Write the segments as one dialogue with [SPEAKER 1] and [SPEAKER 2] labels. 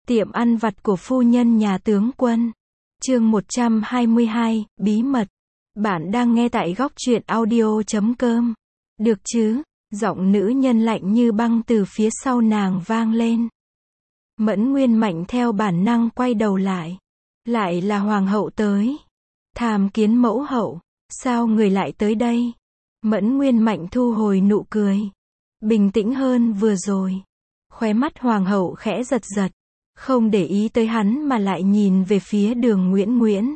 [SPEAKER 1] Tiệm ăn vặt của phu nhân nhà tướng quân. Chương 122, bí mật. Bạn đang nghe tại góc truyện audio.com. Được chứ? Giọng nữ nhân lạnh như băng từ phía sau nàng vang lên. Mẫn Nguyên Mạnh theo bản năng quay đầu lại. Lại là hoàng hậu tới. Tham kiến mẫu hậu. Sao người lại tới đây? Mẫn Nguyên Mạnh thu hồi nụ cười. Bình tĩnh hơn vừa rồi. Khóe mắt hoàng hậu khẽ giật giật. Không để ý tới hắn mà lại nhìn về phía Đường Nguyễn Nguyễn.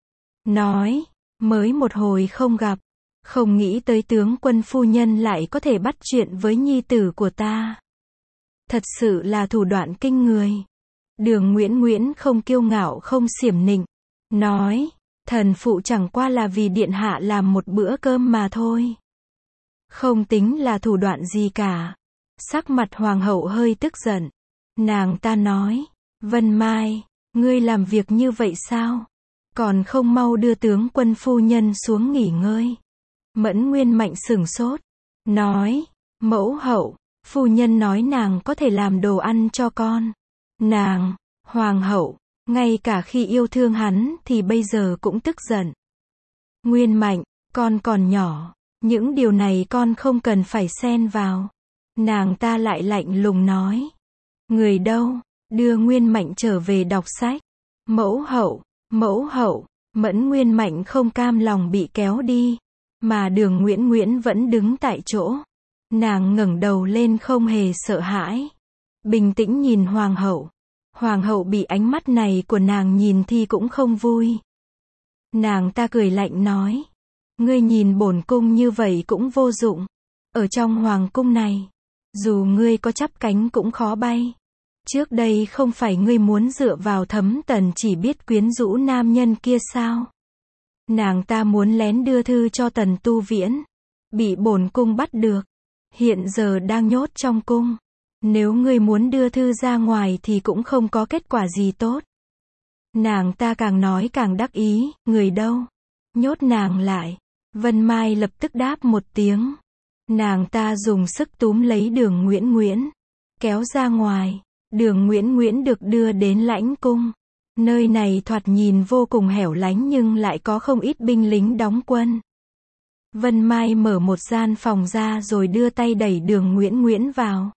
[SPEAKER 1] Nói, mới một hồi không gặp. Không nghĩ tới tướng quân phu nhân lại có thể bắt chuyện với nhi tử của ta. Thật sự là thủ đoạn kinh người. Đường Nguyễn Nguyễn không kiêu ngạo không xiểm nịnh. Nói, thần phụ chẳng qua là vì điện hạ làm một bữa cơm mà thôi. Không tính là thủ đoạn gì cả. Sắc mặt hoàng hậu hơi tức giận. Nàng ta nói, Vân Mai, ngươi làm việc như vậy sao? Còn không mau đưa tướng quân phu nhân xuống nghỉ ngơi. Mẫn Nguyên Mạnh sửng sốt. Nói, mẫu hậu, phu nhân nói nàng có thể làm đồ ăn cho con. Nàng, hoàng hậu, ngay cả khi yêu thương hắn thì bây giờ cũng tức giận. Nguyên Mạnh, con còn nhỏ, những điều này con không cần phải xen vào. Nàng ta lại lạnh lùng nói. Người đâu? Đưa Nguyên Mạnh trở về đọc sách. Mẫu hậu, Mẫn Nguyên Mạnh không cam lòng bị kéo đi. Mà Đường Nguyễn Nguyễn vẫn đứng tại chỗ. Nàng ngẩng đầu lên không hề sợ hãi. Bình tĩnh nhìn hoàng hậu. Hoàng hậu bị ánh mắt này của nàng nhìn thì cũng không vui. Nàng ta cười lạnh nói. Ngươi nhìn bổn cung như vậy cũng vô dụng. Ở trong hoàng cung này, dù ngươi có chắp cánh cũng khó bay. Trước đây không phải ngươi muốn dựa vào Thấm Tần chỉ biết quyến rũ nam nhân kia sao? Nàng ta muốn lén đưa thư cho Tần Tu Viễn. Bị bổn cung bắt được. Hiện giờ đang nhốt trong cung. Nếu ngươi muốn đưa thư ra ngoài thì cũng không có kết quả gì tốt. Nàng ta càng nói càng đắc ý, người đâu? Nhốt nàng lại. Vân Mai lập tức đáp một tiếng. Nàng ta dùng sức túm lấy Đường Nguyễn Nguyễn. Kéo ra ngoài. Đường Nguyễn Nguyễn được đưa đến lãnh cung. Nơi này thoạt nhìn vô cùng hẻo lánh nhưng lại có không ít binh lính đóng quân. Vân Mai mở một gian phòng ra rồi đưa tay đẩy Đường Nguyễn Nguyễn vào.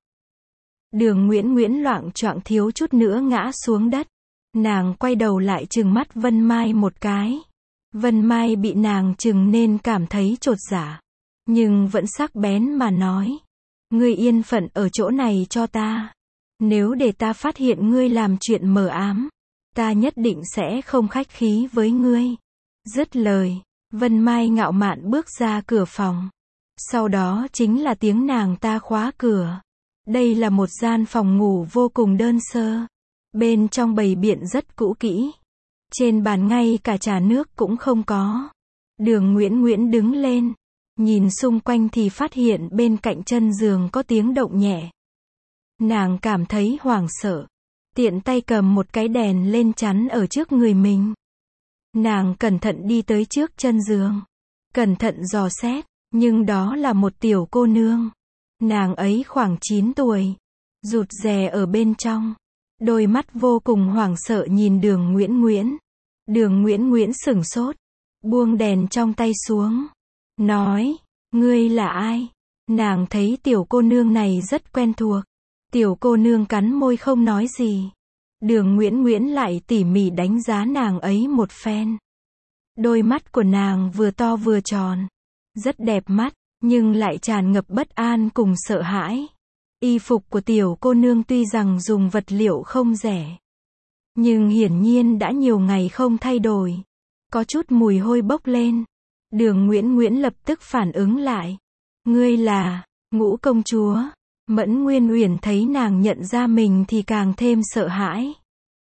[SPEAKER 1] Đường Nguyễn Nguyễn loạng choạng thiếu chút nữa ngã xuống đất. Nàng quay đầu lại trừng mắt Vân Mai một cái. Vân Mai bị nàng trừng nên cảm thấy chột dạ. Nhưng vẫn sắc bén mà nói. Ngươi yên phận ở chỗ này cho ta. Nếu để ta phát hiện ngươi làm chuyện mờ ám, ta nhất định sẽ không khách khí với ngươi. Dứt lời, Vân Mai ngạo mạn bước ra cửa phòng. Sau đó chính là tiếng nàng ta khóa cửa. Đây là một gian phòng ngủ vô cùng đơn sơ. Bên trong bày biện rất cũ kỹ. Trên bàn ngay cả trà nước cũng không có. Đường Nguyễn Nguyễn đứng lên. Nhìn xung quanh thì phát hiện bên cạnh chân giường có tiếng động nhẹ. Nàng cảm thấy hoảng sợ. Tiện tay cầm một cái đèn lên chắn ở trước người mình. Nàng cẩn thận đi tới trước chân giường. Cẩn thận dò xét. Nhưng đó là một tiểu cô nương. Nàng ấy khoảng 9 tuổi. Rụt rè ở bên trong. Đôi mắt vô cùng hoảng sợ nhìn Đường Nguyễn Nguyễn. Đường Nguyễn Nguyễn sửng sốt. Buông đèn trong tay xuống. Nói. Ngươi là ai? Nàng thấy tiểu cô nương này rất quen thuộc. Tiểu cô nương cắn môi không nói gì. Đường Nguyễn Nguyễn lại tỉ mỉ đánh giá nàng ấy một phen. Đôi mắt của nàng vừa to vừa tròn. Rất đẹp mắt, nhưng lại tràn ngập bất an cùng sợ hãi. Y phục của tiểu cô nương tuy rằng dùng vật liệu không rẻ. Nhưng hiển nhiên đã nhiều ngày không thay đổi. Có chút mùi hôi bốc lên. Đường Nguyễn Nguyễn lập tức phản ứng lại. Ngươi là Ngũ công chúa. Mẫn Nguyên Uyển thấy nàng nhận ra mình thì càng thêm sợ hãi.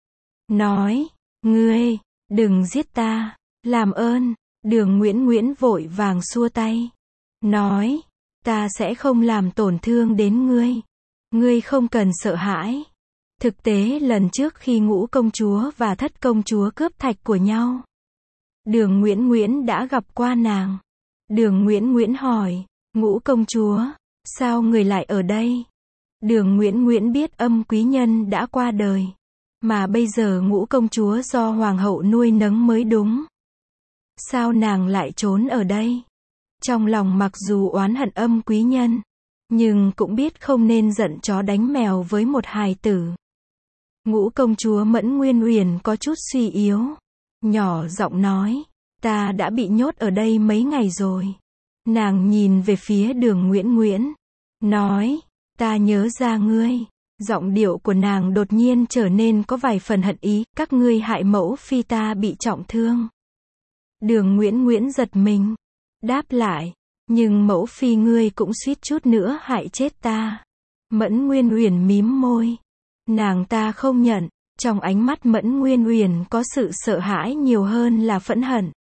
[SPEAKER 1] Nói, ngươi, đừng giết ta, làm ơn. Đường Nguyễn Nguyễn vội vàng xua tay. Nói, ta sẽ không làm tổn thương đến ngươi. Ngươi không cần sợ hãi. Thực tế lần trước khi Ngũ công chúa và Thất công chúa cướp thạch của nhau, Đường Nguyễn Nguyễn đã gặp qua nàng. Đường Nguyễn Nguyễn hỏi, Ngũ công chúa, sao người lại ở đây? Đường Nguyễn Nguyễn biết Âm quý nhân đã qua đời. Mà bây giờ Ngũ công chúa do hoàng hậu nuôi nấng mới đúng. Sao nàng lại trốn ở đây? Trong lòng mặc dù oán hận Âm quý nhân, nhưng cũng biết không nên giận chó đánh mèo với một hài tử. Ngũ công chúa Mẫn Nguyên Uyển có chút suy yếu, nhỏ giọng nói, ta đã bị nhốt ở đây mấy ngày rồi. Nàng nhìn về phía Đường Nguyễn Nguyễn, nói, ta nhớ ra ngươi. Giọng điệu của nàng đột nhiên trở nên có vài phần hận ý, các ngươi hại mẫu phi ta bị trọng thương. Đường Nguyễn Nguyễn giật mình, đáp lại, nhưng mẫu phi ngươi cũng suýt chút nữa hại chết ta. Mẫn Nguyên Uyển mím môi, nàng ta không nhận, trong ánh mắt Mẫn Nguyên Uyển có sự sợ hãi nhiều hơn là phẫn hận.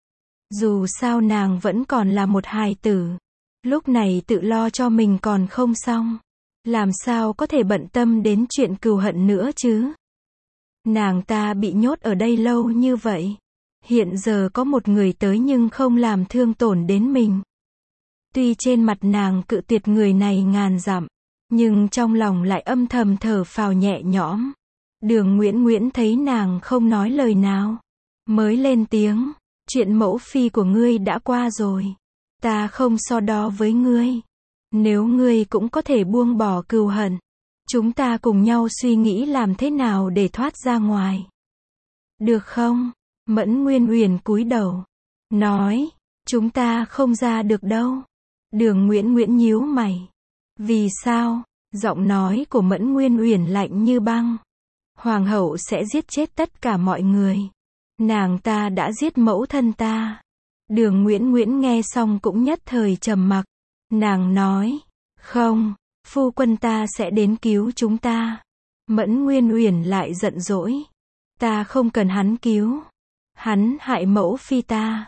[SPEAKER 1] Dù sao nàng vẫn còn là một hài tử, lúc này tự lo cho mình còn không xong, làm sao có thể bận tâm đến chuyện cừu hận nữa chứ. Nàng ta bị nhốt ở đây lâu như vậy, hiện giờ có một người tới nhưng không làm thương tổn đến mình. Tuy trên mặt nàng cự tuyệt người này ngàn dặm, nhưng trong lòng lại âm thầm thở phào nhẹ nhõm. Đường Nguyễn Nguyễn thấy nàng không nói lời nào, mới lên tiếng, chuyện mẫu phi của ngươi đã qua rồi, ta không so đo với ngươi. Nếu ngươi cũng có thể buông bỏ cừu hận, chúng ta cùng nhau suy nghĩ làm thế nào để thoát ra ngoài. Được không? Mẫn Nguyên Uyển cúi đầu, nói, chúng ta không ra được đâu. Đường Nguyễn Nguyễn nhíu mày. Vì sao? Giọng nói của Mẫn Nguyên Uyển lạnh như băng. Hoàng hậu sẽ giết chết tất cả mọi người. Nàng ta đã giết mẫu thân ta. Đường Nguyễn Nguyễn nghe xong cũng nhất thời trầm mặc. Nàng nói, không, phu quân ta sẽ đến cứu chúng ta. Mẫn Nguyên Uyển lại giận dỗi. Ta không cần hắn cứu. Hắn hại mẫu phi ta.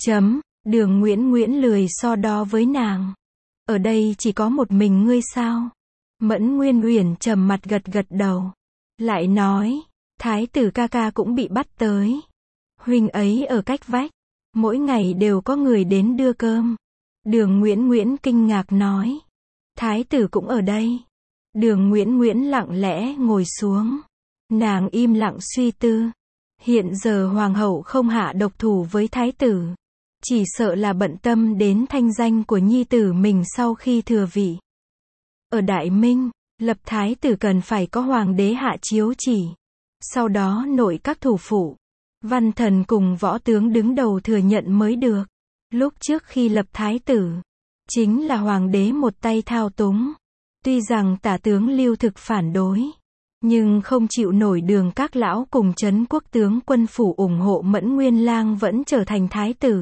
[SPEAKER 1] Đường Nguyễn Nguyễn lười so đo với nàng. Ở đây chỉ có một mình ngươi sao? Mẫn Nguyên Uyển trầm mặt gật gật đầu. Lại nói, thái tử ca ca cũng bị bắt tới. Huynh ấy ở cách vách. Mỗi ngày đều có người đến đưa cơm. Đường Nguyễn Nguyễn kinh ngạc nói. Thái tử cũng ở đây. Đường Nguyễn Nguyễn lặng lẽ ngồi xuống. Nàng im lặng suy tư. Hiện giờ hoàng hậu không hạ độc thủ với thái tử. Chỉ sợ là bận tâm đến thanh danh của nhi tử mình sau khi thừa vị. Ở Đại Minh, lập thái tử cần phải có hoàng đế hạ chiếu chỉ. Sau đó nội các thủ phủ, văn thần cùng võ tướng đứng đầu thừa nhận mới được. Lúc trước khi lập thái tử, chính là hoàng đế một tay thao túng. Tuy rằng tả tướng Lưu Thực phản đối, nhưng không chịu nổi Đường các lão cùng trấn quốc tướng quân phủ ủng hộ Mẫn Nguyên Lang vẫn trở thành thái tử.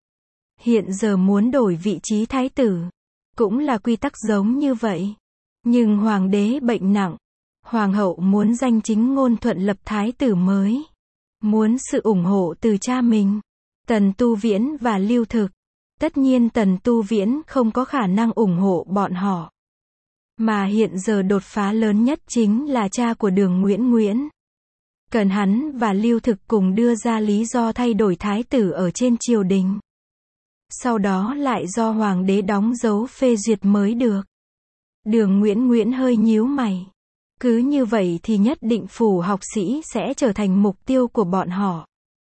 [SPEAKER 1] Hiện giờ muốn đổi vị trí thái tử, cũng là quy tắc giống như vậy. Nhưng hoàng đế bệnh nặng, hoàng hậu muốn danh chính ngôn thuận lập thái tử mới. Muốn sự ủng hộ từ cha mình, Tần Tu Viễn và Lưu Thực. Tất nhiên Tần Tu Viễn không có khả năng ủng hộ bọn họ. Mà hiện giờ đột phá lớn nhất chính là cha của Đường Nguyễn Nguyễn. Cần hắn và Lưu Thực cùng đưa ra lý do thay đổi thái tử ở trên triều đình. Sau đó lại do hoàng đế đóng dấu phê duyệt mới được. Đường Nguyễn Nguyễn hơi nhíu mày. Cứ như vậy thì nhất định phủ học sĩ sẽ trở thành mục tiêu của bọn họ.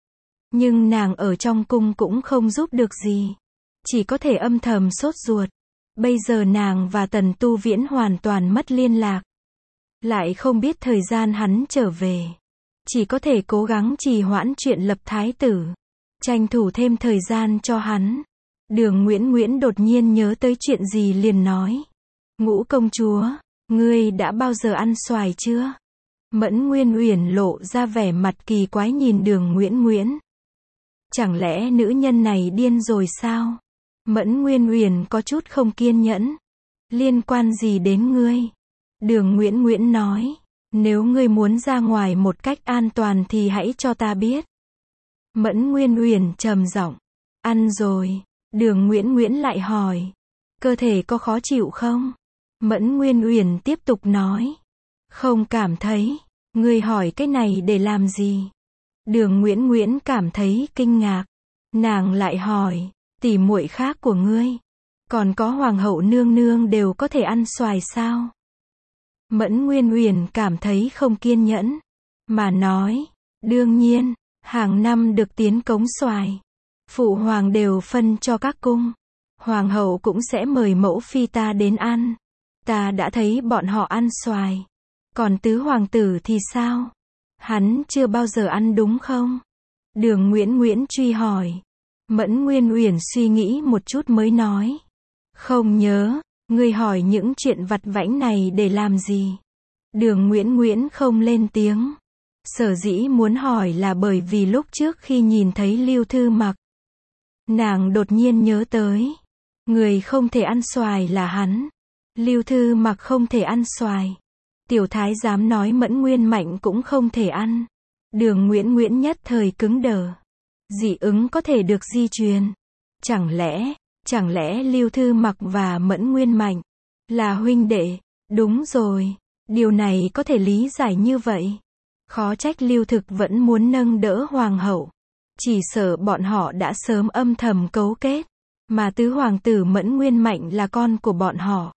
[SPEAKER 1] Nhưng nàng ở trong cung cũng không giúp được gì. Chỉ có thể âm thầm sốt ruột. Bây giờ nàng và Tần Tu Viễn hoàn toàn mất liên lạc. Lại không biết thời gian hắn trở về. Chỉ có thể cố gắng trì hoãn chuyện lập thái tử. Tranh thủ thêm thời gian cho hắn. Đường Nguyễn Nguyễn đột nhiên nhớ tới chuyện gì liền nói. Ngũ công chúa, ngươi đã bao giờ ăn xoài chưa? Mẫn Nguyên Uyển lộ ra vẻ mặt kỳ quái nhìn Đường Nguyễn Nguyễn. Chẳng lẽ nữ nhân này điên rồi sao? Mẫn Nguyên Uyển có chút không kiên nhẫn. Liên quan gì đến ngươi? Đường Nguyễn Nguyễn nói, nếu ngươi muốn ra ngoài một cách an toàn thì hãy cho ta biết. Mẫn Nguyên Uyển trầm giọng, ăn rồi. Đường Nguyễn Nguyễn lại hỏi, cơ thể có khó chịu không? Mẫn Nguyên Uyển tiếp tục nói, không cảm thấy. Ngươi hỏi cái này để làm gì? Đường Nguyễn Nguyễn cảm thấy kinh ngạc. Nàng lại hỏi, tỷ muội khác của ngươi, còn có hoàng hậu nương nương đều có thể ăn xoài sao? Mẫn Nguyên Uyển cảm thấy không kiên nhẫn. mà nói. Đương nhiên, hàng năm được tiến cống xoài, phụ hoàng đều phân cho các cung. Hoàng hậu cũng sẽ mời mẫu phi ta đến ăn. Ta đã thấy bọn họ ăn xoài. Còn tứ hoàng tử thì sao? Hắn chưa bao giờ ăn đúng không? Đường Nguyễn truy hỏi. Mẫn Nguyên Uyển suy nghĩ một chút mới nói. Không nhớ, ngươi hỏi những chuyện vặt vãnh này để làm gì? Đường Nguyễn không lên tiếng. Sở dĩ muốn hỏi là bởi vì lúc trước khi nhìn thấy Lưu Thư Mặc, nàng đột nhiên nhớ tới. Người không thể ăn xoài là hắn. Lưu Thư Mặc không thể ăn xoài. Tiểu thái giám nói Mẫn Nguyên Mạnh cũng không thể ăn. Đường Nguyễn nhất thời cứng đờ. Dị ứng có thể được di truyền. Chẳng lẽ Lưu Thư Mặc và Mẫn Nguyên Mạnh là huynh đệ? Đúng rồi, điều này có thể lý giải như vậy. Khó trách Lưu Thực vẫn muốn nâng đỡ hoàng hậu. Chỉ sợ bọn họ đã sớm âm thầm cấu kết. Mà tứ hoàng tử Mẫn Nguyên Mạnh là con của bọn họ.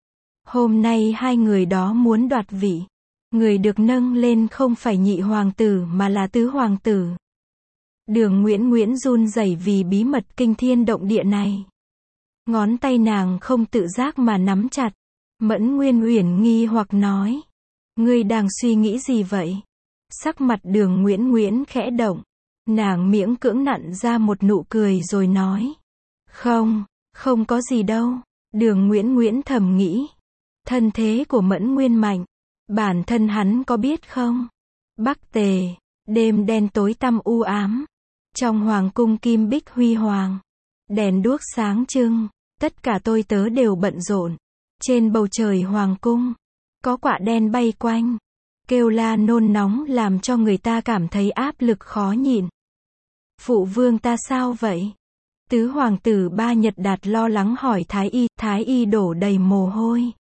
[SPEAKER 1] Hôm nay hai người đó muốn đoạt vị. Người được nâng lên không phải nhị hoàng tử mà là tứ hoàng tử. Đường Nguyễn run rẩy vì bí mật kinh thiên động địa này. Ngón tay nàng không tự giác mà nắm chặt. Mẫn Nguyên Uyển nghi hoặc nói. Ngươi đang suy nghĩ gì vậy? Sắc mặt Đường Nguyễn khẽ động. Nàng miễn cưỡng nặn ra một nụ cười rồi nói. Không có gì đâu. Đường Nguyễn thầm nghĩ. Thân thế của Mẫn Nguyên Mạnh, bản thân hắn có biết không? Bắc Tề, đêm đen tối tăm u ám. Trong hoàng cung kim bích huy hoàng, đèn đuốc sáng trưng, tất cả tôi tớ đều bận rộn. Trên bầu trời hoàng cung, có quạ đen bay quanh, kêu la nôn nóng làm cho người ta cảm thấy áp lực khó nhịn. Phụ vương ta sao vậy? Tứ hoàng tử Ba Nhật Đạt lo lắng hỏi Thái y đổ đầy mồ hôi.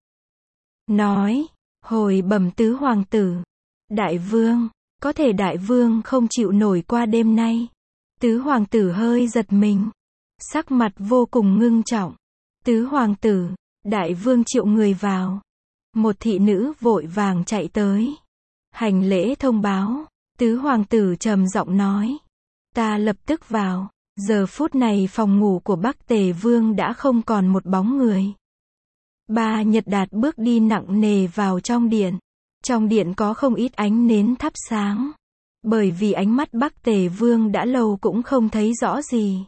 [SPEAKER 1] Nói, hồi bẩm tứ hoàng tử. Đại vương, có thể đại vương không chịu nổi qua đêm nay. Tứ hoàng tử hơi giật mình. Sắc mặt vô cùng ngưng trọng. Tứ hoàng tử, đại vương triệu người vào. Một thị nữ vội vàng chạy tới. Hành lễ thông báo. Tứ hoàng tử trầm giọng nói. Ta lập tức vào. Giờ phút này phòng ngủ của Bắc Tề Vương đã không còn một bóng người. Ba Nhật Đạt bước đi nặng nề vào trong điện. Trong điện có không ít ánh nến thắp sáng. Bởi vì ánh mắt Bắc Tề Vương đã lâu cũng không thấy rõ gì.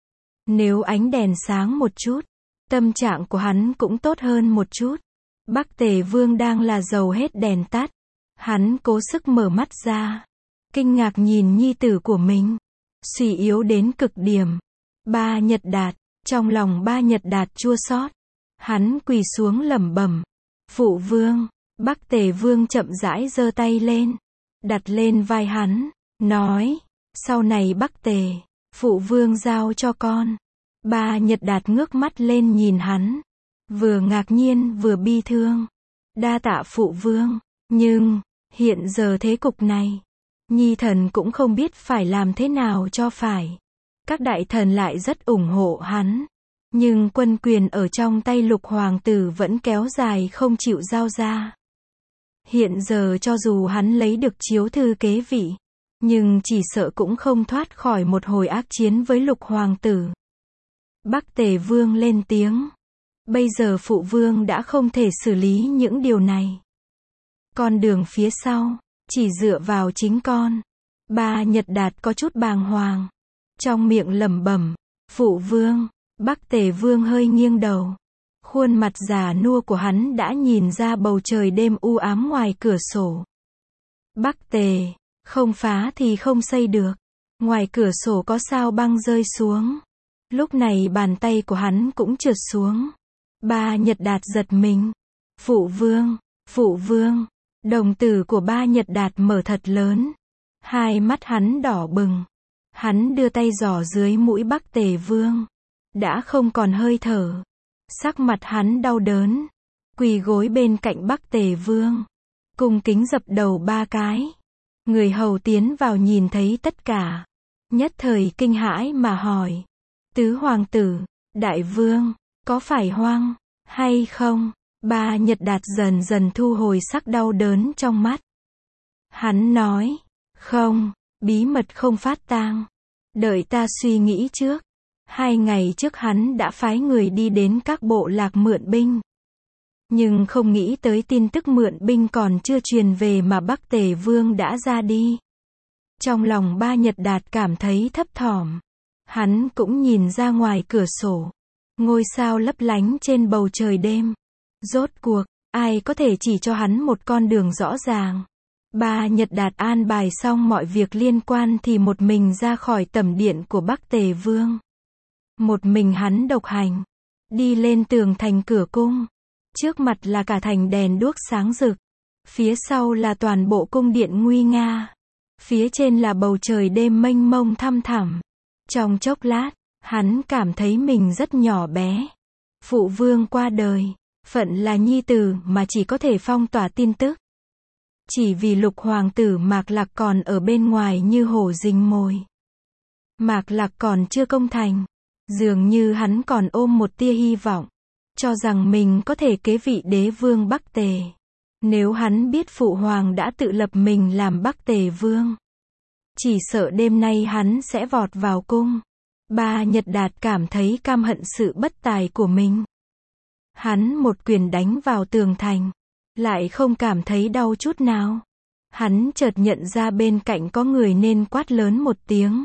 [SPEAKER 1] Nếu ánh đèn sáng một chút, tâm trạng của hắn cũng tốt hơn một chút. Bắc Tề Vương đang là dầu hết đèn tắt. Hắn cố sức mở mắt ra. Kinh ngạc nhìn nhi tử của mình. Suy yếu đến cực điểm. Ba Nhật Đạt, trong lòng Ba Nhật Đạt chua xót. Hắn quỳ xuống lẩm bẩm. Phụ vương. Bắc Tề Vương chậm rãi giơ tay lên. Đặt lên vai hắn. Nói. Sau này Bắc Tề, phụ vương giao cho con. Ba Nhật Đạt ngước mắt lên nhìn hắn. Vừa ngạc nhiên vừa bi thương. Đa tạ phụ vương. Nhưng, hiện giờ thế cục này, nhi thần cũng không biết phải làm thế nào cho phải. Các đại thần lại rất ủng hộ hắn. Nhưng quân quyền ở trong tay Lục hoàng tử vẫn kéo dài không chịu giao ra. Hiện giờ cho dù hắn lấy được chiếu thư kế vị, nhưng chỉ sợ cũng không thoát khỏi một hồi ác chiến với Lục hoàng tử. Bắc Tề Vương lên tiếng. Bây giờ phụ vương đã không thể xử lý những điều này. Con đường phía sau, chỉ dựa vào chính con. Ba Nhật Đạt có chút bàng hoàng. Trong miệng lẩm bẩm. Phụ vương. Bắc Tề Vương hơi nghiêng đầu. Khuôn mặt già nua của hắn đã nhìn ra bầu trời đêm u ám ngoài cửa sổ. Bắc Tề, không phá thì không xây được. Ngoài cửa sổ có sao băng rơi xuống. Lúc này bàn tay của hắn cũng trượt xuống. Ba Nhật Đạt giật mình. Phụ vương. Đồng tử của Ba Nhật Đạt mở thật lớn. Hai mắt hắn đỏ bừng. Hắn đưa tay giỏ dưới mũi Bắc Tề Vương. Đã không còn hơi thở. Sắc mặt hắn đau đớn. Quỳ gối bên cạnh Bắc Tề Vương. Cung kính dập đầu 3 cái. Người hầu tiến vào nhìn thấy tất cả. Nhất thời kinh hãi mà hỏi. Tứ hoàng tử, đại vương, có phải hoang hay không? Ba Nhật Đạt dần dần thu hồi sắc đau đớn trong mắt. Hắn nói, không, bí mật không phát tang. Đợi ta suy nghĩ trước. 2 ngày trước hắn đã phái người đi đến các bộ lạc mượn binh. Nhưng không nghĩ tới tin tức mượn binh còn chưa truyền về mà Bắc Tề Vương đã ra đi. Trong lòng Ba Nhật Đạt cảm thấy thấp thỏm. Hắn cũng nhìn ra ngoài cửa sổ. Ngôi sao lấp lánh trên bầu trời đêm. Rốt cuộc, ai có thể chỉ cho hắn một con đường rõ ràng. Ba Nhật Đạt an bài xong mọi việc liên quan thì một mình ra khỏi tẩm điện của Bắc Tề Vương. Một mình hắn độc hành. Đi lên tường thành cửa cung. Trước mặt là cả thành đèn đuốc sáng rực. Phía sau là toàn bộ cung điện nguy nga. Phía trên là bầu trời đêm mênh mông thăm thẳm. Trong chốc lát, hắn cảm thấy mình rất nhỏ bé. Phụ vương qua đời. Phận là nhi tử mà chỉ có thể phong tỏa tin tức. Chỉ vì Lục hoàng tử Mạc Lạc còn ở bên ngoài như hổ rình mồi. Mạc Lạc còn chưa công thành. Dường như hắn còn ôm một tia hy vọng. Cho rằng mình có thể kế vị đế vương Bắc Tề. Nếu hắn biết phụ hoàng đã tự lập mình làm Bắc Tề Vương. Chỉ sợ đêm nay hắn sẽ vọt vào cung. Ba Nhật Đạt cảm thấy căm hận sự bất tài của mình. Hắn một quyền đánh vào tường thành. Lại không cảm thấy đau chút nào. Hắn chợt nhận ra bên cạnh có người nên quát lớn một tiếng.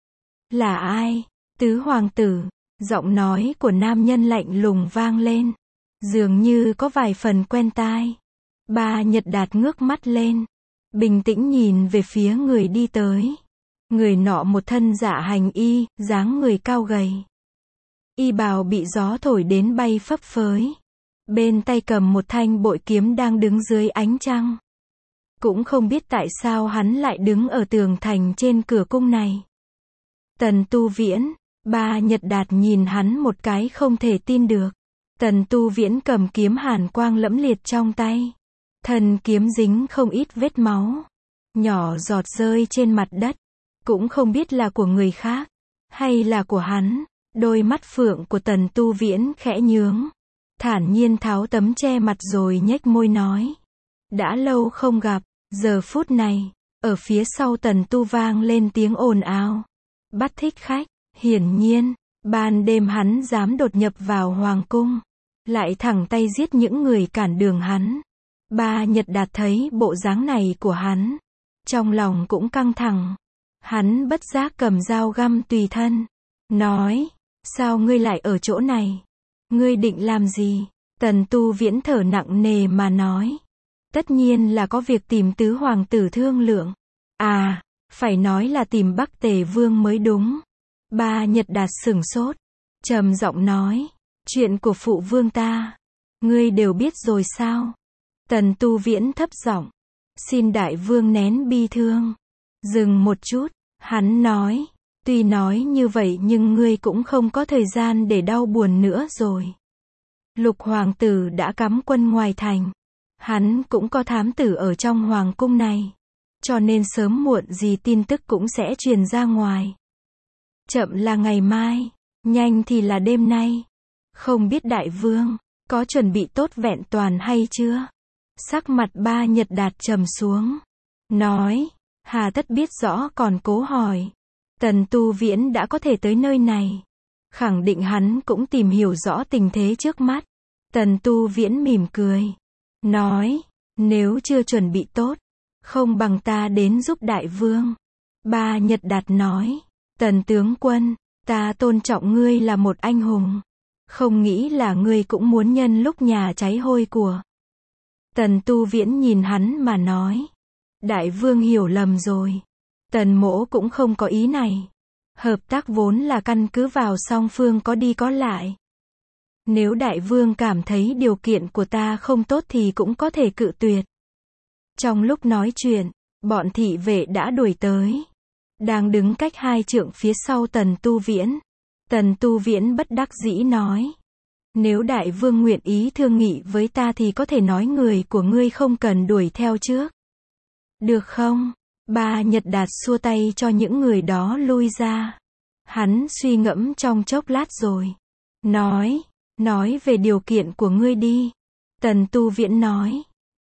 [SPEAKER 1] Là ai? Tứ hoàng tử. Giọng nói của nam nhân lạnh lùng vang lên. Dường như có vài phần quen tai. Ba Nhật Đạt ngước mắt lên. Bình tĩnh nhìn về phía người đi tới. Người nọ một thân dạ hành y, dáng người cao gầy. Y bào bị gió thổi đến bay phấp phới. Bên tay cầm một thanh bội kiếm đang đứng dưới ánh trăng. Cũng không biết tại sao hắn lại đứng ở tường thành trên cửa cung này. Tần Tu Viễn. Ba Nhật Đạt nhìn hắn một cái không thể tin được. Tần Tu Viễn cầm kiếm hàn quang lẫm liệt trong tay. Thân kiếm dính không ít vết máu. Nhỏ giọt rơi trên mặt đất. Cũng không biết là của người khác. Hay là của hắn. Đôi mắt phượng của Tần Tu Viễn khẽ nhướng. Thản nhiên tháo tấm che mặt rồi nhếch môi nói. Đã lâu không gặp. Giờ phút này. Ở phía sau Tần Tu vang lên tiếng ồn ào. Bắt thích khách. Hiển nhiên. Ban đêm hắn dám đột nhập vào hoàng cung. Lại thẳng tay giết những người cản đường hắn. Ba Nhật Đạt thấy bộ dáng này của hắn. Trong lòng cũng căng thẳng. Hắn bất giác cầm dao găm tùy thân. Nói. Sao ngươi lại ở chỗ này? Ngươi định làm gì? Tần Tu Viễn thở nặng nề mà nói. Tất nhiên là có việc tìm tứ hoàng tử thương lượng. À, phải nói là tìm Bắc Tề Vương mới đúng. Ba Nhật Đạt sửng sốt. Trầm giọng nói. Chuyện của phụ vương ta. Ngươi đều biết rồi sao? Tần Tu Viễn thấp giọng. Xin đại vương nén bi thương. Dừng một chút. Hắn nói. Tuy nói như vậy nhưng ngươi cũng không có thời gian để đau buồn nữa rồi. Lục hoàng tử đã cắm quân ngoài thành. Hắn cũng có thám tử ở trong hoàng cung này. Cho nên sớm muộn gì tin tức cũng sẽ truyền ra ngoài. Chậm là ngày mai. Nhanh thì là đêm nay. Không biết đại vương có chuẩn bị tốt vẹn toàn hay chưa? Sắc mặt Ba Nhật Đạt trầm xuống. Nói. Hà tất biết rõ còn cố hỏi. Tần Tu Viễn đã có thể tới nơi này. Khẳng định hắn cũng tìm hiểu rõ tình thế trước mắt. Tần Tu Viễn mỉm cười. Nói. Nếu chưa chuẩn bị tốt. Không bằng ta đến giúp đại vương. Ba Nhật Đạt nói. Tần tướng quân. Ta tôn trọng ngươi là một anh hùng. Không nghĩ là ngươi cũng muốn nhân lúc nhà cháy hôi của. Tần Tu Viễn nhìn hắn mà nói. Đại vương hiểu lầm rồi. Tần mỗ cũng không có ý này. Hợp tác vốn là căn cứ vào song phương có đi có lại. Nếu đại vương cảm thấy điều kiện của ta không tốt thì cũng có thể cự tuyệt. Trong lúc nói chuyện, bọn thị vệ đã đuổi tới. Đang đứng cách 2 trượng phía sau Tần Tu Viễn. Tần Tu Viễn bất đắc dĩ nói. Nếu đại vương nguyện ý thương nghị với ta thì có thể nói người của ngươi không cần đuổi theo trước. Được không? Ba Nhật Đạt xua tay cho những người đó lui ra. Hắn suy ngẫm trong chốc lát rồi. Nói về điều kiện của ngươi đi. Tần Tu Viễn nói.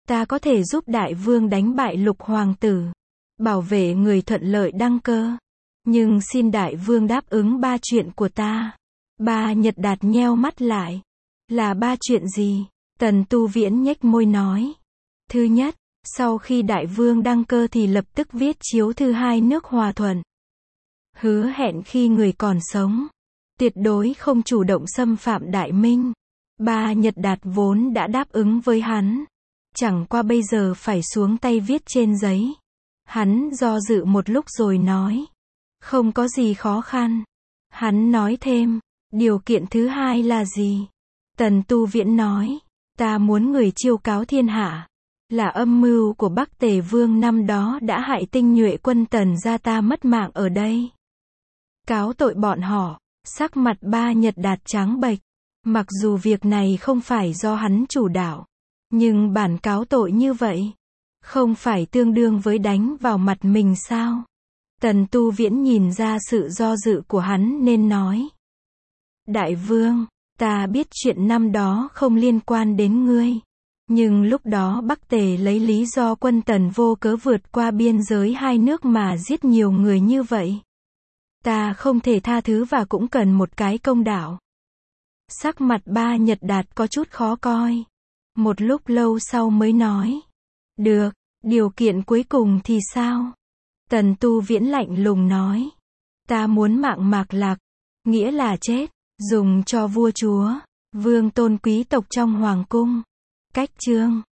[SPEAKER 1] ta có thể giúp đại vương đánh bại Lục hoàng tử, bảo vệ người thuận lợi đăng cơ. Nhưng xin đại vương đáp ứng 3 chuyện của ta. Ba Nhật Đạt nheo mắt lại. Là 3 chuyện gì? Tần Tu Viễn nhếch môi nói. Thứ nhất, sau khi đại vương đăng cơ thì lập tức viết chiếu thư 2 nước hòa thuận. Hứa hẹn khi người còn sống, tuyệt đối không chủ động xâm phạm Đại Minh. Ba Nhật Đạt vốn đã đáp ứng với hắn, chẳng qua bây giờ phải xuống tay viết trên giấy. Hắn do dự một lúc rồi nói, không có gì khó khăn. Hắn nói thêm, điều kiện thứ 2 là gì? Tần Tu Viễn nói, ta muốn người chiêu cáo thiên hạ, là âm mưu của Bắc Tề Vương năm đó đã hại tinh nhuệ quân Tần gia ta mất mạng ở đây. Cáo tội bọn họ. Sắc mặt Ba Nhật Đạt trắng bệch. Mặc dù việc này không phải do hắn chủ đạo, nhưng bản cáo tội như vậy, không phải tương đương với đánh vào mặt mình sao? Tần Tu Viễn nhìn ra sự do dự của hắn nên nói. Đại vương, ta biết chuyện năm đó không liên quan đến ngươi. Nhưng lúc đó Bắc Tề lấy lý do quân Tần vô cớ vượt qua biên giới 2 nước mà giết nhiều người như vậy. Ta không thể tha thứ và cũng cần một cái công đạo. Sắc mặt Ba Nhật Đạt có chút khó coi. Một lúc lâu sau mới nói. Được, điều kiện cuối cùng thì sao? Tần Tu Viễn lạnh lùng nói. Ta muốn mạng Mạc Lạc, nghĩa là chết, dùng cho vua chúa, vương tôn quý tộc trong hoàng cung. Cách chương